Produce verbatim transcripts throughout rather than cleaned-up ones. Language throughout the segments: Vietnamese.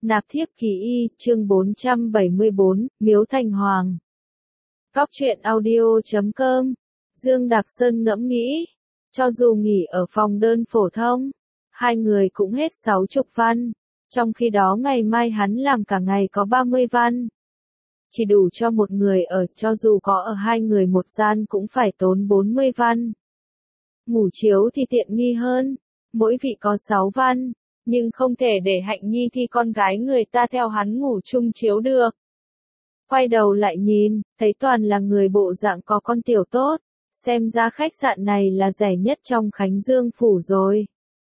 Nạp thiếp kỳ y, chương bốn trăm bảy mươi bốn, Miếu Thành Hoàng. Góc truyện audio chấm com. Dương Đạp Sơn ngẫm nghĩ, cho dù nghỉ ở phòng đơn phổ thông, hai người cũng hết sáu chục văn, trong khi đó ngày mai hắn làm cả ngày có ba mươi văn. Chỉ đủ cho một người ở, cho dù có ở hai người một gian cũng phải tốn bốn mươi văn. Ngủ chiếu thì tiện nghi hơn, mỗi vị có sáu văn. Nhưng không thể để Hạnh Nhi thi con gái người ta theo hắn ngủ chung chiếu được. Quay đầu lại nhìn, thấy toàn là người bộ dạng có con tiểu tốt, xem ra khách sạn này là rẻ nhất trong Khánh Dương phủ rồi.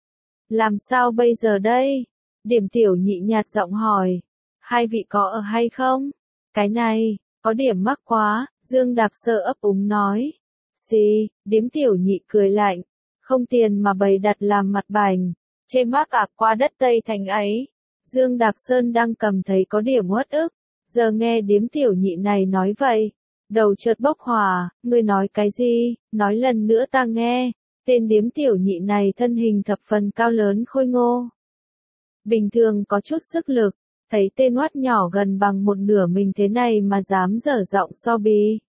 Làm sao bây giờ đây? Điểm Tiểu Nhị nhạt giọng hỏi, hai vị có ở hay không? Cái này, có điểm mắc quá, Dương Đạp Sợ ấp úng nói. Xì, Điếm Tiểu Nhị cười lạnh, không tiền mà bày đặt làm mặt bành. Chê mác ạc qua đất Tây Thành ấy. Dương Đạp Sơn đang cầm thấy có điểm uất ức, giờ nghe Điếm Tiểu Nhị này nói vậy, đầu chợt bốc hỏa, ngươi nói cái gì, nói lần nữa ta nghe. Tên Điếm Tiểu Nhị này thân hình thập phần cao lớn khôi ngô. Bình thường có chút sức lực, thấy tên oát nhỏ gần bằng một nửa mình thế này mà dám dở giọng so bì.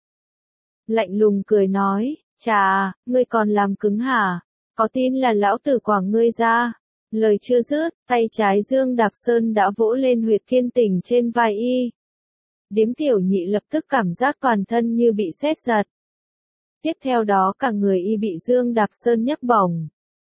Lạnh lùng cười nói, chà, ngươi còn làm cứng hả, có tin là lão tử quảng ngươi ra. Lời chưa dứt, tay trái Dương Đạp Sơn đã vỗ lên huyệt thiên tình trên vai y. Điếm Tiểu Nhị lập tức cảm giác toàn thân như bị sét giật. Tiếp theo đó cả người y bị Dương Đạp Sơn nhấc bổng.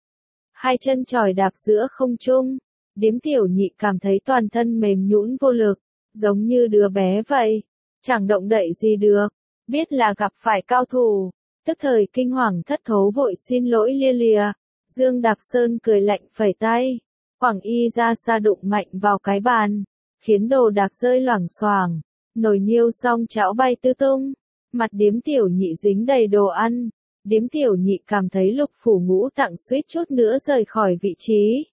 Hai chân chỏi đạp giữa không trung, Điếm Tiểu Nhị cảm thấy toàn thân mềm nhũn vô lực, giống như đứa bé vậy, chẳng động đậy gì được, biết là gặp phải cao thủ, tức thời kinh hoàng thất thố vội xin lỗi lia lịa. Dương Đạp Sơn cười lạnh phẩy tay, quẳng y ra xa đụng mạnh vào cái bàn, khiến đồ đạc rơi loảng xoảng, nồi niêu xong chảo bay tứ tung, mặt Điếm Tiểu Nhị dính đầy đồ ăn, Điếm Tiểu Nhị cảm thấy lục phủ ngũ tạng suýt chút nữa rời khỏi vị trí.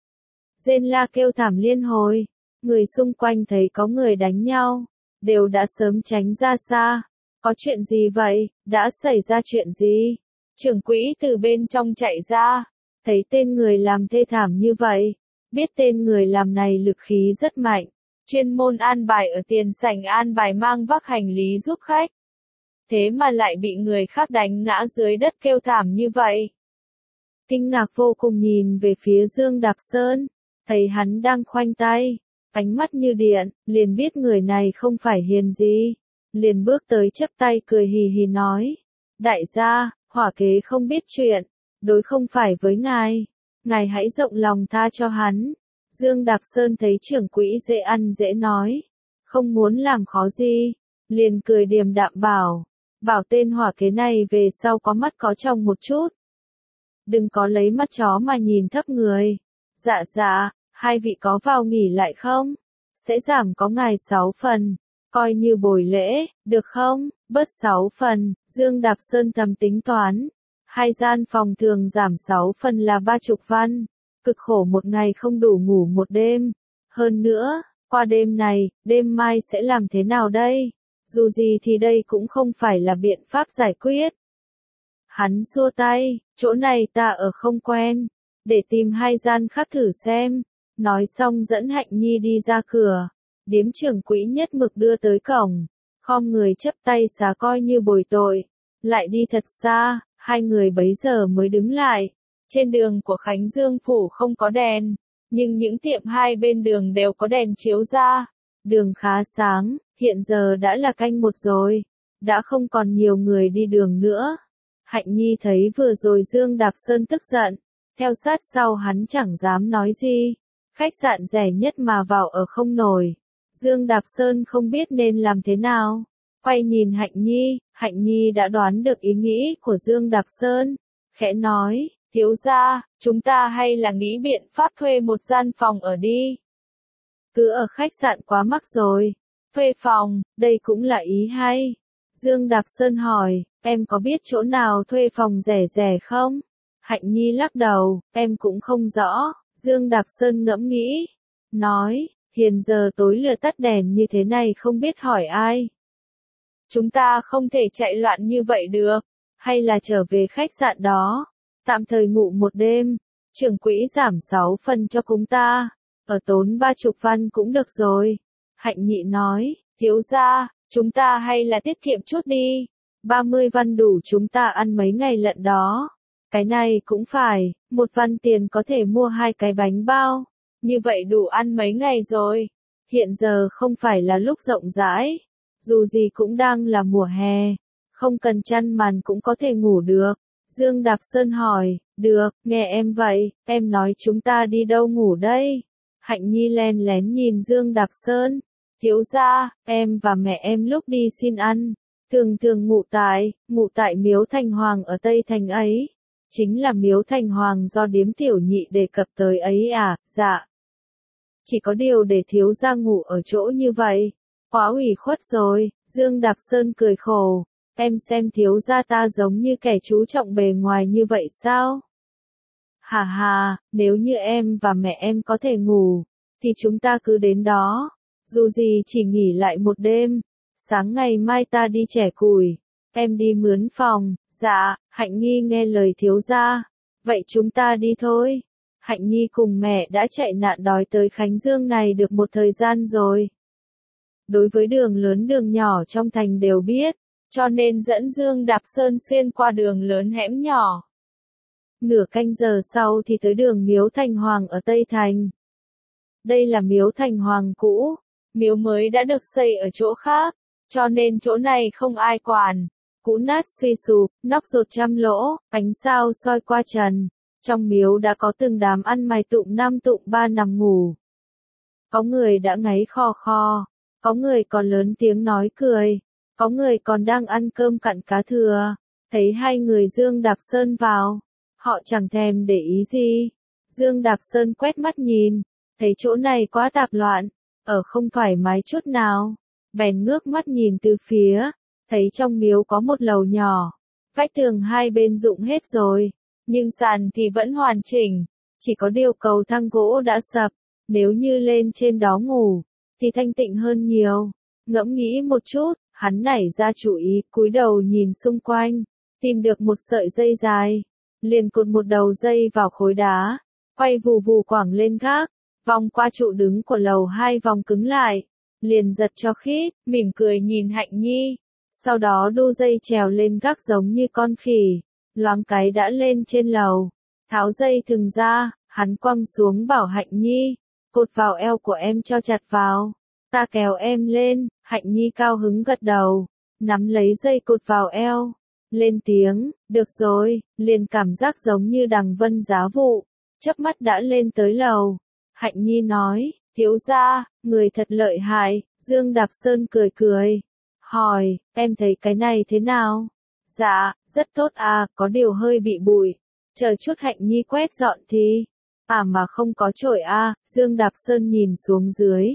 Rên la kêu thảm liên hồi, người xung quanh thấy có người đánh nhau, đều đã sớm tránh ra xa. Có chuyện gì vậy, đã xảy ra chuyện gì? Trưởng quỹ từ bên trong chạy ra. Thấy tên người làm thê thảm như vậy, biết tên người làm này lực khí rất mạnh, chuyên môn an bài ở tiền sảnh an bài mang vác hành lý giúp khách. Thế mà lại bị người khác đánh ngã dưới đất kêu thảm như vậy. Kinh ngạc vô cùng nhìn về phía Dương Đạp Sơn, thấy hắn đang khoanh tay, ánh mắt như điện, liền biết người này không phải hiền gì, liền bước tới chắp tay cười hì hì nói, đại gia, hỏa kế không biết chuyện. Đối không phải với ngài, ngài hãy rộng lòng tha cho hắn. Dương Đạp Sơn thấy trưởng quỹ dễ ăn dễ nói, không muốn làm khó gì, liền cười điềm đạm bảo, bảo tên hỏa kế này về sau có mắt có tròng một chút. Đừng có lấy mắt chó mà nhìn thấp người. Dạ dạ, hai vị có vào nghỉ lại không? Sẽ giảm có ngài sáu phần, coi như bồi lễ, được không? Bớt sáu phần, Dương Đạp Sơn thầm tính toán. Hai gian phòng thường giảm sáu phần là ba chục văn, cực khổ một ngày không đủ ngủ một đêm. Hơn nữa, qua đêm này, đêm mai sẽ làm thế nào đây? Dù gì thì đây cũng không phải là biện pháp giải quyết. Hắn xua tay, chỗ này ta ở không quen, để tìm hai gian khác thử xem. Nói xong dẫn Hạnh Nhi đi ra cửa, Điếm trưởng quỹ nhất mực đưa tới cổng, khom người chấp tay xá coi như bồi tội, lại đi thật xa. Hai người bấy giờ mới đứng lại. Trên đường của Khánh Dương phủ không có đèn, nhưng những tiệm hai bên đường đều có đèn chiếu ra. Đường khá sáng, hiện giờ đã là canh một rồi, đã không còn nhiều người đi đường nữa. Hạnh Nhi thấy vừa rồi Dương Đạp Sơn tức giận, theo sát sau hắn chẳng dám nói gì. Khách sạn rẻ nhất mà vào ở không nổi. Dương Đạp Sơn không biết nên làm thế nào. Quay nhìn Hạnh Nhi, Hạnh Nhi đã đoán được ý nghĩ của Dương Đạp Sơn, khẽ nói, thiếu gia, chúng ta hay là nghĩ biện pháp thuê một gian phòng ở đi. Cứ ở khách sạn quá mắc rồi, thuê phòng, đây cũng là ý hay. Dương Đạp Sơn hỏi, em có biết chỗ nào thuê phòng rẻ rẻ không? Hạnh Nhi lắc đầu, em cũng không rõ. Dương Đạp Sơn ngẫm nghĩ, nói, hiện giờ tối lửa tắt đèn như thế này không biết hỏi ai. Chúng ta không thể chạy loạn như vậy được, hay là trở về khách sạn đó, tạm thời ngủ một đêm, trưởng quỹ giảm sáu phần cho chúng ta, ở tốn ba chục văn cũng được rồi. Hạnh Nhi nói, thiếu gia, chúng ta hay là tiết kiệm chút đi. ba mươi văn đủ chúng ta ăn mấy ngày lận đó. Cái này cũng phải, một văn tiền có thể mua hai cái bánh bao. Như vậy đủ ăn mấy ngày rồi. Hiện giờ không phải là lúc rộng rãi. Dù gì cũng đang là mùa hè. Không cần chăn màn cũng có thể ngủ được. Dương Đạp Sơn hỏi, được, nghe em vậy, em nói chúng ta đi đâu ngủ đây? Hạnh Nhi len lén nhìn Dương Đạp Sơn. Thiếu gia, em và mẹ em lúc đi xin ăn, thường thường ngủ tại, ngủ tại miếu Thành Hoàng ở Tây Thành ấy. Chính là miếu Thành Hoàng do điếm tiểu nhị đề cập tới ấy à, dạ. Chỉ có điều để thiếu gia ngủ ở chỗ như vậy. Quá ủy khuất rồi, Dương Đạp Sơn cười khổ. Em xem thiếu gia ta giống như kẻ chú trọng bề ngoài như vậy sao? Hà hà, nếu như em và mẹ em có thể ngủ, thì chúng ta cứ đến đó. Dù gì chỉ nghỉ lại một đêm. Sáng ngày mai ta đi chẻ củi. Em đi mướn phòng. Dạ, Hạnh Nhi nghe lời thiếu gia. Vậy chúng ta đi thôi. Hạnh Nhi cùng mẹ đã chạy nạn đói tới Khánh Dương này được một thời gian rồi. Đối với đường lớn đường nhỏ trong thành đều biết, cho nên dẫn Dương Đạp Sơn xuyên qua đường lớn hẻm nhỏ. Nửa canh giờ sau thì tới đường miếu Thành Hoàng ở Tây Thành. Đây là miếu Thành Hoàng cũ, miếu mới đã được xây ở chỗ khác, cho nên chỗ này không ai quản. Cũ nát suy sụp, nóc rột trăm lỗ, ánh sao soi qua trần. Trong miếu đã có từng đám ăn mày tụng năm tụng ba nằm ngủ. Có người đã ngáy khò khò, có người còn lớn tiếng nói cười, có người còn đang ăn cơm cặn cá thừa. Thấy hai người Dương Đạp Sơn vào, họ chẳng thèm để ý gì. Dương Đạp Sơn quét mắt nhìn, thấy chỗ này quá tạp loạn, ở không thoải mái chút nào. Bèn ngước mắt nhìn từ phía, thấy trong miếu có một lầu nhỏ, vách tường hai bên rụng hết rồi, nhưng sàn thì vẫn hoàn chỉnh, chỉ có điều cầu thang gỗ đã sập, nếu như lên trên đó ngủ, thì thanh tịnh hơn nhiều. Ngẫm nghĩ một chút, hắn nảy ra chủ ý, cúi đầu nhìn xung quanh, tìm được một sợi dây dài, liền cột một đầu dây vào khối đá, quay vù vù quẳng lên gác, vòng qua trụ đứng của lầu hai vòng cứng lại, liền giật cho khít, mỉm cười nhìn Hạnh Nhi, sau đó đu dây trèo lên gác giống như con khỉ, loáng cái đã lên trên lầu, tháo dây thừng ra, hắn quăng xuống bảo Hạnh Nhi, cột vào eo của em cho chặt vào, ta kéo em lên. Hạnh Nhi cao hứng gật đầu, nắm lấy dây cột vào eo, lên tiếng, được rồi, liền cảm giác giống như đằng vân giá vụ, chớp mắt đã lên tới lầu. Hạnh Nhi nói, thiếu gia, người thật lợi hại. Dương Đạp Sơn cười cười, hỏi, em thấy cái này thế nào? Dạ, rất tốt à, có điều hơi bị bụi, chờ chút Hạnh Nhi quét dọn thì, à mà không có chổi à. Dương Đạp Sơn nhìn xuống dưới,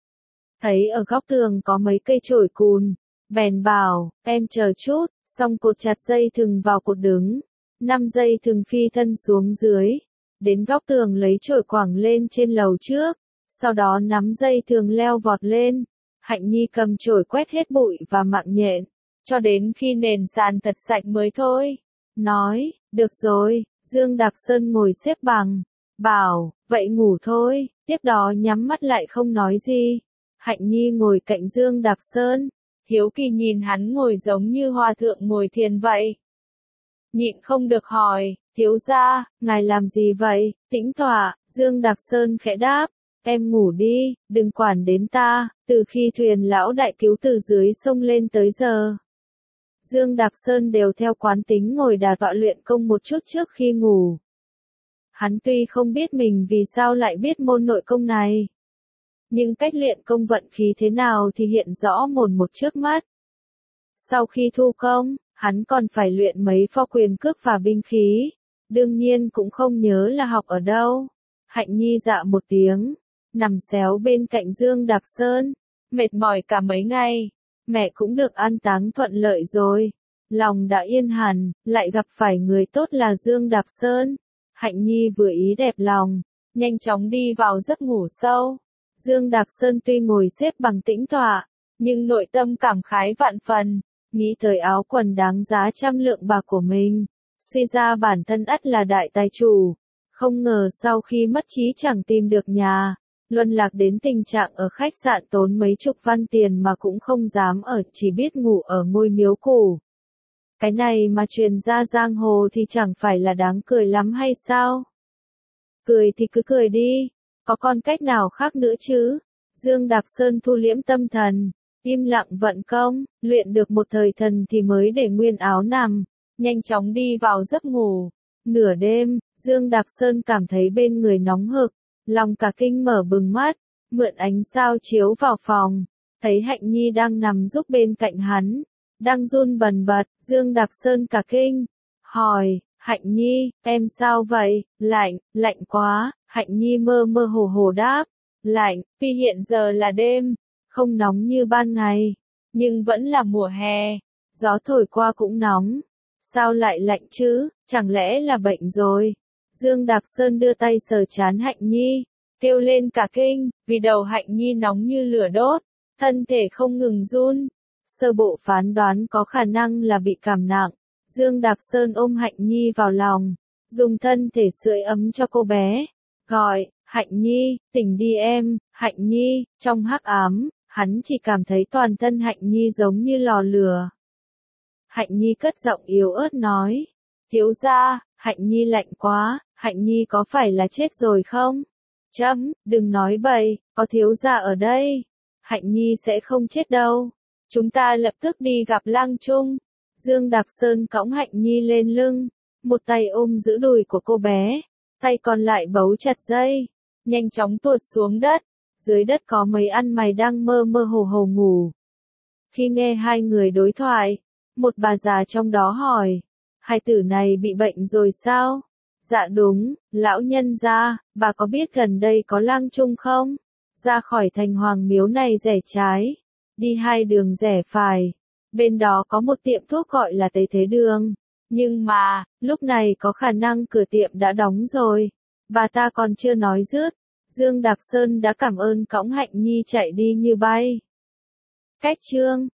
thấy ở góc tường có mấy cây chổi cùn, bèn bảo, em chờ chút, xong cột chặt dây thừng vào cột đứng, năm dây thừng phi thân xuống dưới, đến góc tường lấy chổi quẳng lên trên lầu trước, sau đó nắm dây thừng leo vọt lên. Hạnh Nhi cầm chổi quét hết bụi và mạng nhện, cho đến khi nền sàn thật sạch mới thôi. Nói, được rồi. Dương Đạp Sơn ngồi xếp bằng, bảo, vậy ngủ thôi, tiếp đó nhắm mắt lại không nói gì. Hạnh Nhi ngồi cạnh Dương Đạp Sơn, hiếu kỳ nhìn hắn ngồi giống như hòa thượng ngồi thiền vậy. Nhịn không được hỏi, thiếu gia, ngài làm gì vậy? Tĩnh tọa. Dương Đạp Sơn khẽ đáp, em ngủ đi, đừng quản đến ta, từ khi thuyền lão đại cứu từ dưới sông lên tới giờ. Dương Đạp Sơn đều theo quán tính ngồi đà tọa luyện công một chút trước khi ngủ. Hắn tuy không biết mình vì sao lại biết môn nội công này, nhưng cách luyện công vận khí thế nào thì hiện rõ mồn một trước mắt. Sau khi thu công, hắn còn phải luyện mấy pho quyền cước và binh khí, đương nhiên cũng không nhớ là học ở đâu. Hạnh Nhi dạ một tiếng, nằm xéo bên cạnh Dương Đạp Sơn, mệt mỏi cả mấy ngày, mẹ cũng được an táng thuận lợi rồi, lòng đã yên hẳn, lại gặp phải người tốt là Dương Đạp Sơn. Hạnh Nhi vừa ý đẹp lòng, nhanh chóng đi vào giấc ngủ sâu. Dương Đạp Sơn tuy ngồi xếp bằng tĩnh tọa, nhưng nội tâm cảm khái vạn phần, nghĩ tới áo quần đáng giá trăm lượng bạc của mình, suy ra bản thân ắt là đại tài chủ, không ngờ sau khi mất trí chẳng tìm được nhà, luân lạc đến tình trạng ở khách sạn tốn mấy chục văn tiền mà cũng không dám ở, chỉ biết ngủ ở ngôi miếu cũ. Cái này mà truyền ra giang hồ thì chẳng phải là đáng cười lắm hay sao? Cười thì cứ cười đi, có còn cách nào khác nữa chứ? Dương Đạp Sơn thu liễm tâm thần, im lặng vận công, luyện được một thời thần thì mới để nguyên áo nằm, nhanh chóng đi vào giấc ngủ. Nửa đêm, Dương Đạp Sơn cảm thấy bên người nóng hực, lòng cả kinh mở bừng mắt, mượn ánh sao chiếu vào phòng, thấy Hạnh Nhi đang nằm giúp bên cạnh hắn, đang run bần bật. Dương Đạp Sơn cả kinh, hỏi, Hạnh Nhi, em sao vậy? Lạnh, lạnh quá. Hạnh Nhi mơ mơ hồ hồ đáp, lạnh, tuy hiện giờ là đêm, không nóng như ban ngày, nhưng vẫn là mùa hè, gió thổi qua cũng nóng. Sao lại lạnh chứ, chẳng lẽ là bệnh rồi? Dương Đạp Sơn đưa tay sờ trán Hạnh Nhi, kêu lên cả kinh, vì đầu Hạnh Nhi nóng như lửa đốt, thân thể không ngừng run. Sơ bộ phán đoán có khả năng là bị cảm nặng. Dương Đạp Sơn ôm Hạnh Nhi vào lòng, dùng thân thể sưởi ấm cho cô bé, gọi, Hạnh Nhi, tỉnh đi em. Hạnh Nhi, trong hắc ám, hắn chỉ cảm thấy toàn thân Hạnh Nhi giống như lò lửa. Hạnh Nhi cất giọng yếu ớt nói, thiếu gia, Hạnh Nhi lạnh quá. Hạnh Nhi có phải là chết rồi không? Chấm, đừng nói bậy, có thiếu gia ở đây, Hạnh Nhi sẽ không chết đâu. Chúng ta lập tức đi gặp Lang Trung. Dương Đạp Sơn cõng Hạnh Nhi lên lưng, một tay ôm giữ đùi của cô bé, tay còn lại bấu chặt dây, nhanh chóng tuột xuống đất. Dưới đất có mấy ăn mày đang mơ mơ hồ hồ ngủ. Khi nghe hai người đối thoại, một bà già trong đó hỏi, hai tử này bị bệnh rồi sao? Dạ đúng, lão nhân gia, bà có biết gần đây có Lang Trung không? Ra khỏi thành Hoàng Miếu này rẽ trái, đi hai đường rẽ phải, bên đó có một tiệm thuốc gọi là Tế Thế Đường. Nhưng mà, lúc này có khả năng cửa tiệm đã đóng rồi. Bà ta còn chưa nói dứt, Dương Đạp Sơn đã cảm ơn cõng Hạnh Nhi chạy đi như bay. Cách chương